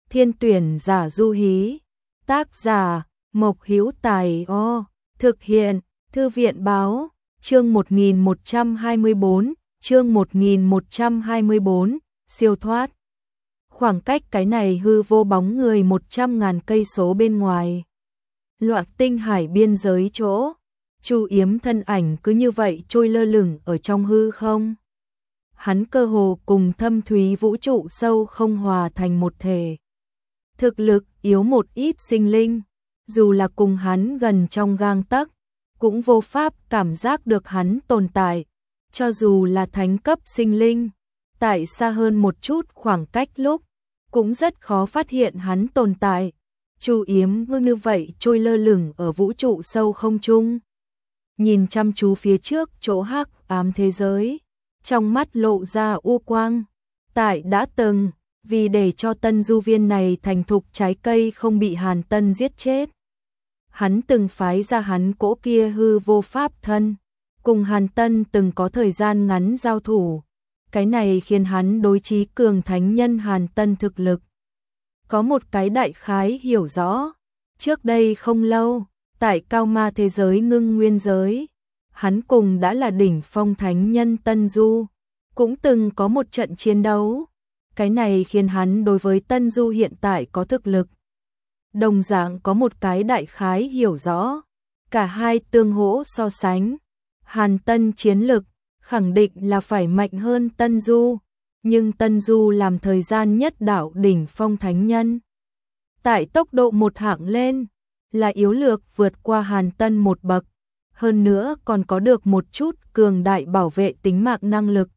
Thiên tuyển giả du hí. Tác giả Mộc Hữu Tài. Thực hiện Thư viện báo. Chương 1124, chương 1124, siêu thoát. Khoảng cách cái này hư vô bóng người 100.000 cây số bên ngoài. Loạn tinh hải biên giới chỗ, Chu Yếm thân ảnh cứ như vậy trôi lơ lửng ở trong hư không. Hắn cơ hồ cùng thâm thúy vũ trụ sâu không hòa thành một thể. Thực lực yếu một ít sinh linh, dù là cùng hắn gần trong gang tấc, cũng vô pháp cảm giác được hắn tồn tại. Cho dù là thánh cấp sinh linh, tại xa hơn một chút khoảng cách lúc, cũng rất khó phát hiện hắn tồn tại. Chu Yếm như vậy trôi lơ lửng ở vũ trụ sâu không trung, nhìn chăm chú phía trước chỗ hắc ám thế giới, trong mắt lộ ra u quang. Tại đã từng, vì để cho tân du viên này thành thục trái cây không bị Hàn Tân giết chết, hắn từng phái ra hắn cỗ kia hư vô pháp thân, cùng Hàn Tân từng có thời gian ngắn giao thủ. Cái này khiến hắn đối trí cường thánh nhân Hàn Tân thực lực có một cái đại khái hiểu rõ. Trước đây không lâu, tại cao ma thế giới ngưng nguyên giới, hắn cùng đã là đỉnh phong thánh nhân Tân Du, cũng từng có một trận chiến đấu. Cái này khiến hắn đối với Tân Du hiện tại có thực lực đồng dạng có một cái đại khái hiểu rõ. Cả hai tương hỗ so sánh, Hàn Tân chiến lực khẳng định là phải mạnh hơn Tân Du, nhưng Tân Du làm thời gian nhất đạo đỉnh phong thánh nhân, tại tốc độ một hạng lên, là yếu lược vượt qua Hàn Tân một bậc, hơn nữa còn có được một chút cường đại bảo vệ tính mạng năng lực.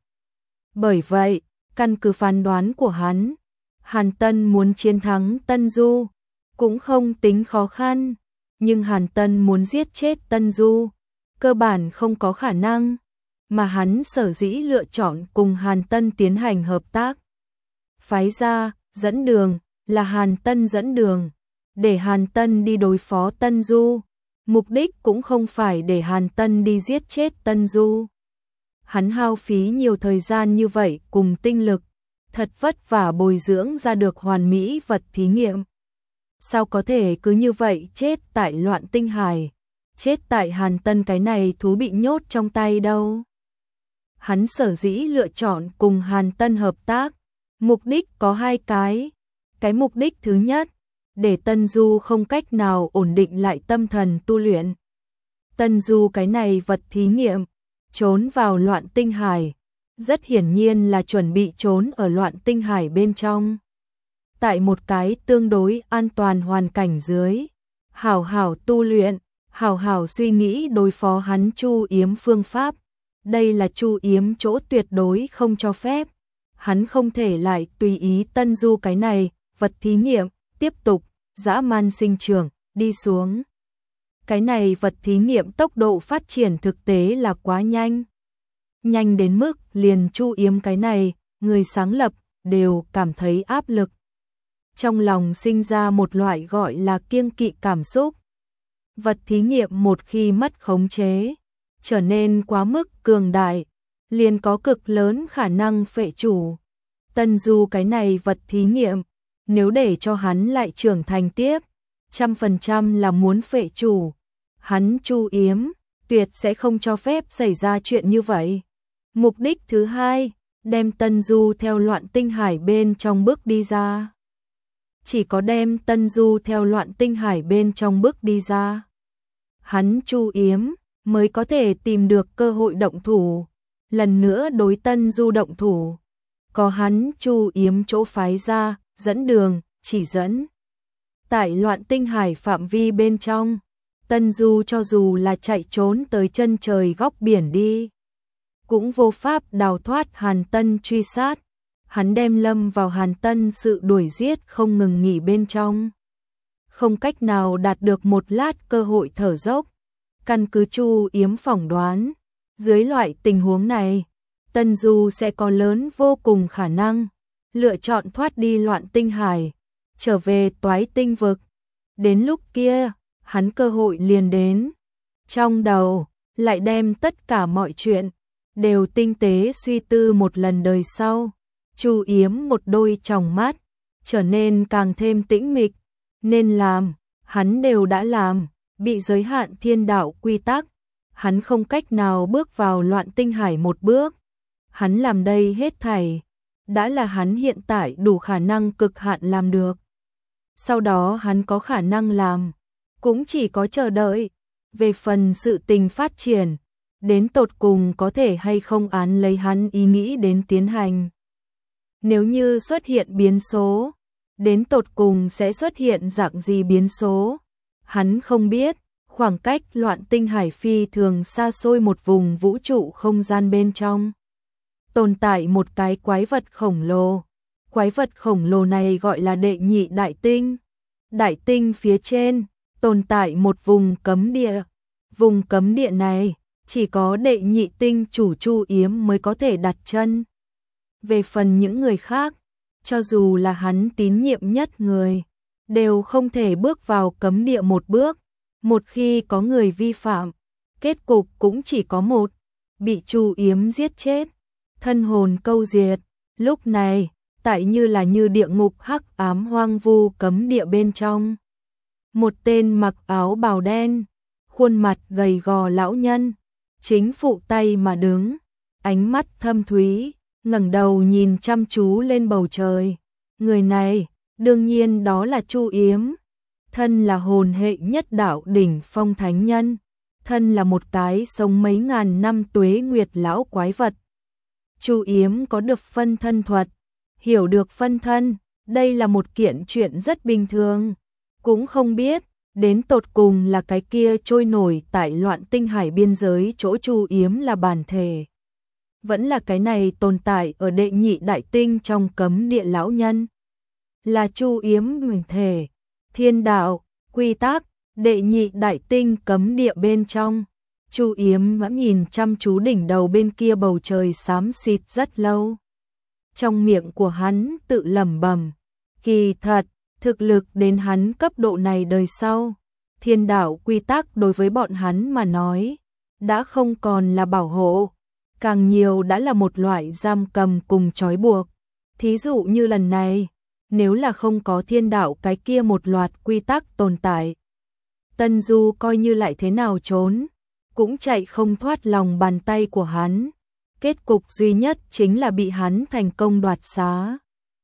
Bởi vậy, căn cứ phán đoán của hắn, Hàn Tân muốn chiến thắng Tân Du cũng không tính khó khăn, nhưng Hàn Tân muốn giết chết Tân Du cơ bản không có khả năng, mà hắn sở dĩ lựa chọn cùng Hàn Tân tiến hành hợp tác. Phái ra dẫn đường là Hàn Tân dẫn đường, để Hàn Tân đi đối phó Tân Du, mục đích cũng không phải để Hàn Tân đi giết chết Tân Du. Hắn hao phí nhiều thời gian như vậy cùng tinh lực, thật vất vả bồi dưỡng ra được hoàn mỹ vật thí nghiệm. Sao có thể cứ như vậy chết tại loạn tinh hải, chết tại Hàn Tân cái này thú bị nhốt trong tay đâu. Hắn sở dĩ lựa chọn cùng Hàn Tân hợp tác, mục đích có hai cái. Cái mục đích thứ nhất, để Tân Du không cách nào ổn định lại tâm thần tu luyện. Tân Du cái này vật thí nghiệm, trốn vào loạn tinh hải, rất hiển nhiên là chuẩn bị trốn ở loạn tinh hải bên trong. Tại một cái tương đối an toàn hoàn cảnh dưới, hảo hảo tu luyện, hảo hảo suy nghĩ đối phó hắn Chu Yếm phương pháp. Đây là Chu Yếm chỗ tuyệt đối không cho phép. Hắn không thể lại tùy ý Tân Du cái này vật thí nghiệm tiếp tục dã man sinh trưởng đi xuống. Cái này vật thí nghiệm tốc độ phát triển thực tế là quá nhanh. Nhanh đến mức liền Chu Yếm cái này người sáng lập đều cảm thấy áp lực. Trong lòng sinh ra một loại gọi là kiêng kỵ cảm xúc. Vật thí nghiệm một khi mất khống chế, trở nên quá mức cường đại, liền có cực lớn khả năng phệ chủ. Tân Du cái này vật thí nghiệm, nếu để cho hắn lại trưởng thành tiếp, 100% là muốn phệ chủ. Hắn Chu Yếm tuyệt sẽ không cho phép xảy ra chuyện như vậy. Mục đích thứ hai, đem Tân Du theo loạn tinh hải bên trong bước đi ra. Chỉ có đem Tân Du theo loạn tinh hải bên trong bước đi ra, hắn Chu Yếm mới có thể tìm được cơ hội động thủ, lần nữa đối Tân Du động thủ. Có hắn Chu Yếm chỗ phái ra, dẫn đường, chỉ dẫn. Tại loạn tinh hải phạm vi bên trong, Tân Du cho dù là chạy trốn tới chân trời góc biển đi, cũng vô pháp đào thoát Hàn Tân truy sát. Hắn đem lâm vào Hàn Tân sự đuổi giết không ngừng nghỉ bên trong, không cách nào đạt được một lát cơ hội thở dốc. Căn cứ Chu Yếm phỏng đoán, dưới loại tình huống này, Tân Du sẽ có lớn vô cùng khả năng lựa chọn thoát đi loạn tinh hải, trở về toái tinh vực. Đến lúc kia, hắn cơ hội liền đến. Trong đầu, lại đem tất cả mọi chuyện đều tinh tế suy tư một lần đời sau. Chu Yếm một đôi tròng mắt trở nên càng thêm tĩnh mịch, nên làm, hắn đều đã làm, bị giới hạn thiên đạo quy tắc, hắn không cách nào bước vào loạn tinh hải một bước. Hắn làm đây hết thảy, đã là hắn hiện tại đủ khả năng cực hạn làm được. Sau đó hắn có khả năng làm, cũng chỉ có chờ đợi. Về phần sự tình phát triển, đến tột cùng có thể hay không án lấy hắn ý nghĩ đến tiến hành. Nếu như xuất hiện biến số, đến tột cùng sẽ xuất hiện dạng gì biến số, hắn không biết. Khoảng cách loạn tinh hải phi thường xa xôi một vùng vũ trụ không gian bên trong. Tồn tại một cái quái vật khổng lồ. Quái vật khổng lồ này gọi là đệ nhị đại tinh. Đại tinh phía trên, tồn tại một vùng cấm địa. Vùng cấm địa này, chỉ có đệ nhị tinh chủ Chu Yếm mới có thể đặt chân. Về phần những người khác, cho dù là hắn tín nhiệm nhất người, đều không thể bước vào cấm địa một bước. Một khi có người vi phạm, kết cục cũng chỉ có một, bị Chu Yếm giết chết, thân hồn câu diệt. Lúc này, tại như địa ngục hắc ám hoang vu cấm địa bên trong. Một tên mặc áo bào đen, khuôn mặt gầy gò lão nhân, chính phụ tay mà đứng, ánh mắt thâm thúy, ngẩng đầu nhìn chăm chú lên bầu trời. Người này, đương nhiên đó là Chu Yếm. Thân là hồn hệ nhất đạo đỉnh phong thánh nhân, thân là một cái sống mấy ngàn năm tuế nguyệt lão quái vật. Chu Yếm có được phân thân thuật, hiểu được phân thân, đây là một kiện chuyện rất bình thường. Cũng không biết, đến tột cùng là cái kia trôi nổi tại loạn tinh hải biên giới chỗ Chu Yếm là bản thể. Vẫn là cái này tồn tại ở đệ nhị đại tinh trong cấm địa lão nhân. Là Chu Yếm mình thể. Thiên đạo, quy tắc, đệ nhị đại tinh cấm địa bên trong. Chu Yếm vẫn nhìn chăm chú đỉnh đầu bên kia bầu trời xám xịt rất lâu. Trong miệng của hắn tự lẩm bẩm, kỳ thật, thực lực đến hắn cấp độ này đời sau, thiên đạo quy tắc đối với bọn hắn mà nói, đã không còn là bảo hộ, càng nhiều đã là một loại giam cầm cùng trói buộc. Thí dụ như lần này, nếu là không có thiên đạo cái kia một loạt quy tắc tồn tại, Tân Du coi như lại thế nào trốn, cũng chạy không thoát lòng bàn tay của hắn. Kết cục duy nhất chính là bị hắn thành công đoạt xá.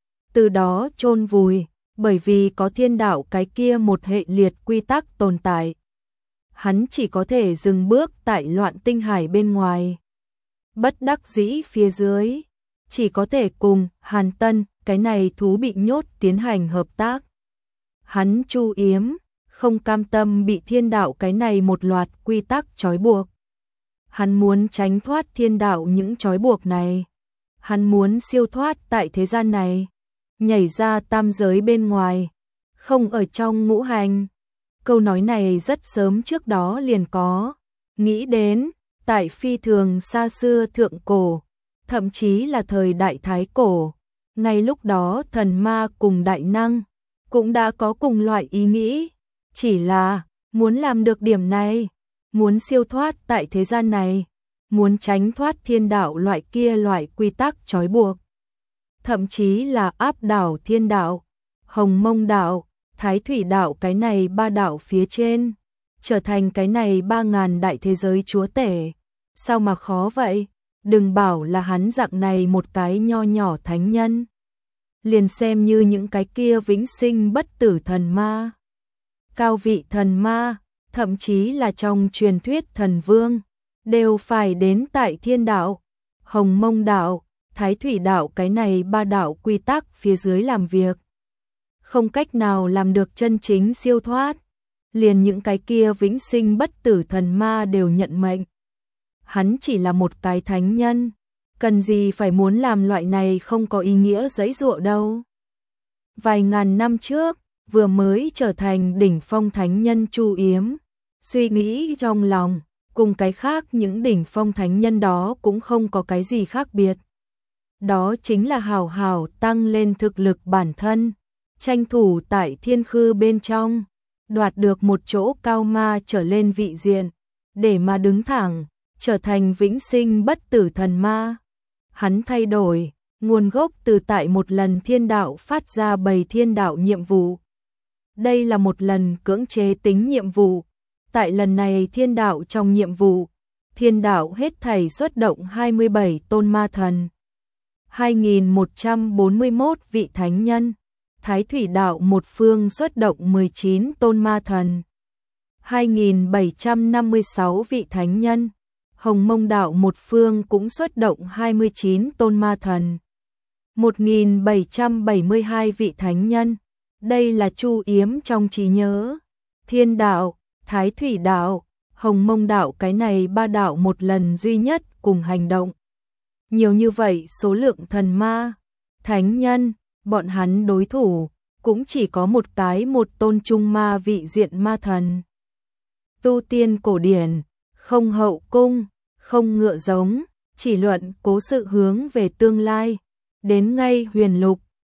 Từ đó chôn vùi, bởi vì có thiên đạo cái kia một hệ liệt quy tắc tồn tại. Hắn chỉ có thể dừng bước tại loạn tinh hải bên ngoài. Bất đắc dĩ phía dưới, chỉ có thể cùng Hàn Tân, cái này thú bị nhốt tiến hành hợp tác. Hắn Chu Yếm, không cam tâm bị thiên đạo cái này một loạt quy tắc trói buộc. Hắn muốn tránh thoát thiên đạo những trói buộc này. Hắn muốn siêu thoát tại thế gian này, nhảy ra tam giới bên ngoài, không ở trong ngũ hành. Câu nói này rất sớm trước đó liền có, nghĩ đến, tại phi thường xa xưa thượng cổ, thậm chí là thời đại thái cổ, ngay lúc đó thần ma cùng đại năng cũng đã có cùng loại ý nghĩ, chỉ là muốn làm được điểm này, muốn siêu thoát tại thế gian này, muốn tránh thoát thiên đạo loại kia loại quy tắc trói buộc, thậm chí là áp đảo thiên đạo, Hồng Mông đạo, Thái Thủy đạo cái này ba đạo phía trên, trở thành cái này 3000 đại thế giới chúa tể. Sao mà khó vậy? Đừng bảo là hắn dạng này một cái nho nhỏ thánh nhân. Liền xem như những cái kia vĩnh sinh bất tử thần ma, cao vị thần ma, thậm chí là trong truyền thuyết thần vương, đều phải đến tại thiên đạo, Hồng Mông đạo, Thái Thủy đạo cái này ba đạo quy tắc phía dưới làm việc. Không cách nào làm được chân chính siêu thoát. Liền những cái kia vĩnh sinh bất tử thần ma đều nhận mệnh. Hắn chỉ là một cái thánh nhân, cần gì phải muốn làm loại này không có ý nghĩa giãy giụa đâu. Vài ngàn năm trước, vừa mới trở thành đỉnh phong thánh nhân Chu Yếm, suy nghĩ trong lòng, cùng cái khác những đỉnh phong thánh nhân đó cũng không có cái gì khác biệt. Đó chính là hào hào tăng lên thực lực bản thân, tranh thủ tại thiên khư bên trong, đoạt được một chỗ cao ma trở lên vị diện, để mà đứng thẳng, trở thành vĩnh sinh bất tử thần ma. Hắn thay đổi, Nguồn gốc từ tại một lần thiên đạo phát ra bầy thiên đạo nhiệm vụ. Đây là một lần cưỡng chế tính nhiệm vụ. Tại lần này thiên đạo trong nhiệm vụ, thiên đạo hết thảy xuất động 27 tôn ma thần, 2141 vị thánh nhân. Thái thủy đạo một phương xuất động 19 tôn ma thần, 2756 vị thánh nhân. Hồng Mông đạo một phương cũng xuất động 29 tôn ma thần, 1772 vị thánh nhân. Đây là Chu Yếm trong trí nhớ. Thiên đạo, Thái thủy đạo, Hồng Mông đạo, cái này ba đạo một lần duy nhất cùng hành động. Nhiều như vậy số lượng thần ma, thánh nhân, bọn hắn đối thủ cũng chỉ có một cái, một tôn trung ma vị diện ma thần. Tu tiên cổ điển, không hậu cung, không ngựa giống, chỉ luận cố sự hướng về tương lai. Đến ngay huyền lục,